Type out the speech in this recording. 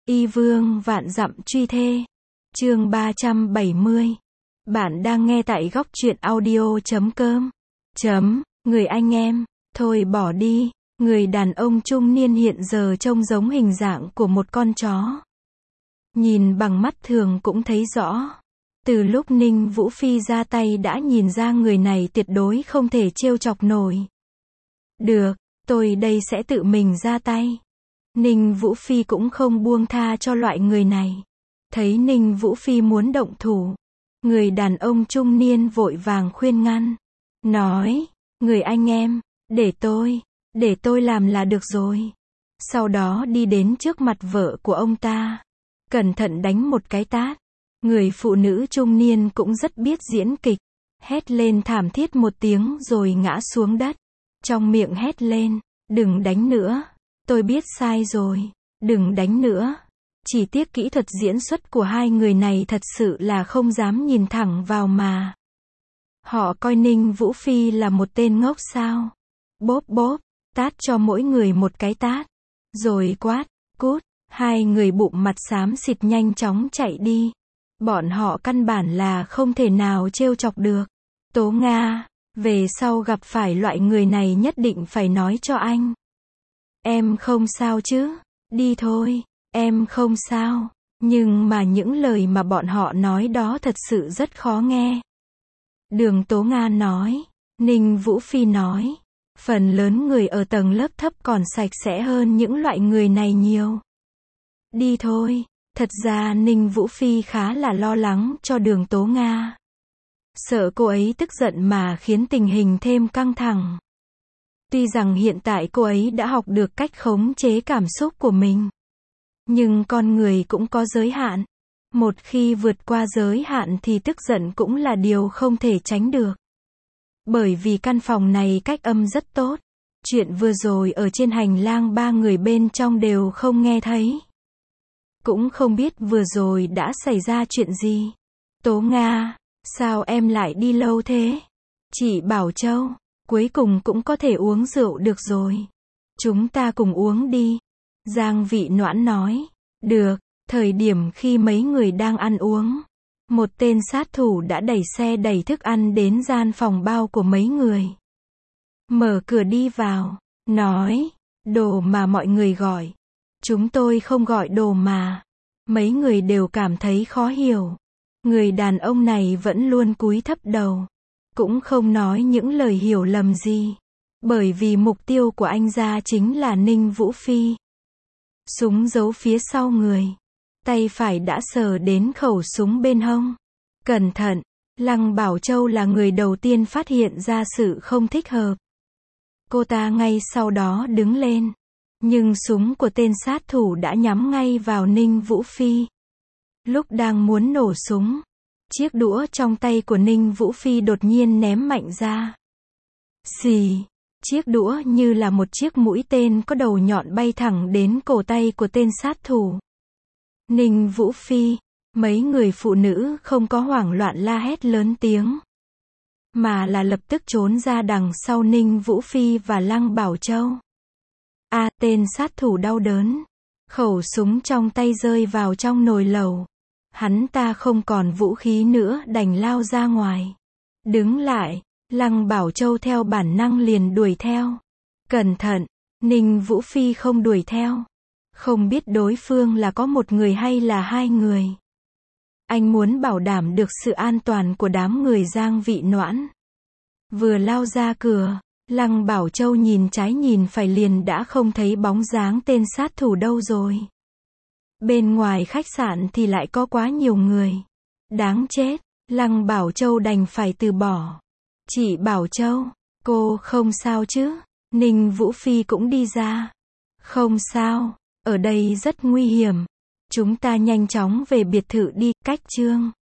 Y vương vạn dặm truy thê. Chương 370. Bạn đang nghe tại góc truyện audio.com. Người anh em, thôi bỏ đi. Người đàn ông trung niên hiện giờ trông giống hình dạng của một con chó. Nhìn bằng mắt thường cũng thấy rõ. Từ lúc Ninh Vũ Phi ra tay đã nhìn ra người này tuyệt đối không thể trêu chọc nổi. Được, tôi đây sẽ tự mình ra tay. Ninh Vũ Phi cũng không buông tha cho loại người này. Thấy Ninh Vũ Phi muốn động thủ, người đàn ông trung niên vội vàng khuyên ngăn. Nói, người anh em, để tôi làm là được rồi. Sau đó đi đến trước mặt vợ của ông ta, cẩn thận đánh một cái tát. Người phụ nữ trung niên cũng rất biết diễn kịch, hét lên thảm thiết một tiếng rồi ngã xuống đất. Trong miệng hét lên, đừng đánh nữa, tôi biết sai rồi, đừng đánh nữa. Chỉ tiếc kỹ thuật diễn xuất của hai người này thật sự là không dám nhìn thẳng vào mà. Họ coi Ninh Vũ Phi là một tên ngốc sao? Bóp bóp, tát cho mỗi người một cái tát. Rồi quát, cút, hai người bụng mặt xám xịt nhanh chóng chạy đi. Bọn họ căn bản là không thể nào trêu chọc được. Tố Nga, về sau gặp phải loại người này nhất định phải nói cho anh. Em không sao chứ? Đi thôi, em không sao. Nhưng mà những lời mà bọn họ nói đó thật sự rất khó nghe. Đường Tố Nga nói. Ninh Vũ Phi nói. Phần lớn người ở tầng lớp thấp còn sạch sẽ hơn những loại người này nhiều. Đi thôi. Thật ra Ninh Vũ Phi khá là lo lắng cho Đường Tố Nga. Sợ cô ấy tức giận mà khiến tình hình thêm căng thẳng. Tuy rằng hiện tại cô ấy đã học được cách khống chế cảm xúc của mình. Nhưng con người cũng có giới hạn. Một khi vượt qua giới hạn thì tức giận cũng là điều không thể tránh được. Bởi vì căn phòng này cách âm rất tốt. Chuyện vừa rồi ở trên hành lang ba người bên trong đều không nghe thấy. Cũng không biết vừa rồi đã xảy ra chuyện gì. Tố Nga, sao em lại đi lâu thế? Chị Bảo Châu, cuối cùng cũng có thể uống rượu được rồi. Chúng ta cùng uống đi. Giang Vị Noãn nói. Được, thời điểm khi mấy người đang ăn uống. Một tên sát thủ đã đẩy xe đẩy thức ăn đến gian phòng bao của mấy người. Mở cửa đi vào, nói, đồ mà mọi người gọi. Chúng tôi không gọi đồ mà. Mấy người đều cảm thấy khó hiểu. Người đàn ông này vẫn luôn cúi thấp đầu. Cũng không nói những lời hiểu lầm gì. Bởi vì mục tiêu của anh ra chính là Ninh Vũ Phi. Súng giấu phía sau người. Tay phải đã sờ đến khẩu súng bên hông. Cẩn thận, Lăng Bảo Châu là người đầu tiên phát hiện ra sự không thích hợp. Cô ta ngay sau đó đứng lên. Nhưng súng của tên sát thủ đã nhắm ngay vào Ninh Vũ Phi. Lúc đang muốn nổ súng, chiếc đũa trong tay của Ninh Vũ Phi đột nhiên ném mạnh ra. Xì, chiếc đũa như là một chiếc mũi tên có đầu nhọn bay thẳng đến cổ tay của tên sát thủ. Ninh Vũ Phi, mấy người phụ nữ không có hoảng loạn la hét lớn tiếng. Mà là lập tức trốn ra đằng sau Ninh Vũ Phi và Lăng Bảo Châu. Tên sát thủ đau đớn. Khẩu súng trong tay rơi vào trong nồi lẩu. Hắn ta không còn vũ khí nữa đành lao ra ngoài. Đứng lại, Lăng Bảo Châu theo bản năng liền đuổi theo. Cẩn thận, Ninh Vũ Phi không đuổi theo. Không biết đối phương là có một người hay là hai người. Anh muốn bảo đảm được sự an toàn của đám người Giang Vị Noãn. Vừa lao ra cửa, Lăng Bảo Châu nhìn trái nhìn phải liền đã không thấy bóng dáng tên sát thủ đâu rồi. Bên ngoài khách sạn thì lại có quá nhiều người. Đáng chết, Lăng Bảo Châu đành phải từ bỏ. Chị Bảo Châu, cô không sao chứ? Ninh Vũ Phi cũng đi ra. Không sao, ở đây rất nguy hiểm. Chúng ta nhanh chóng về biệt thự đi, cách Trương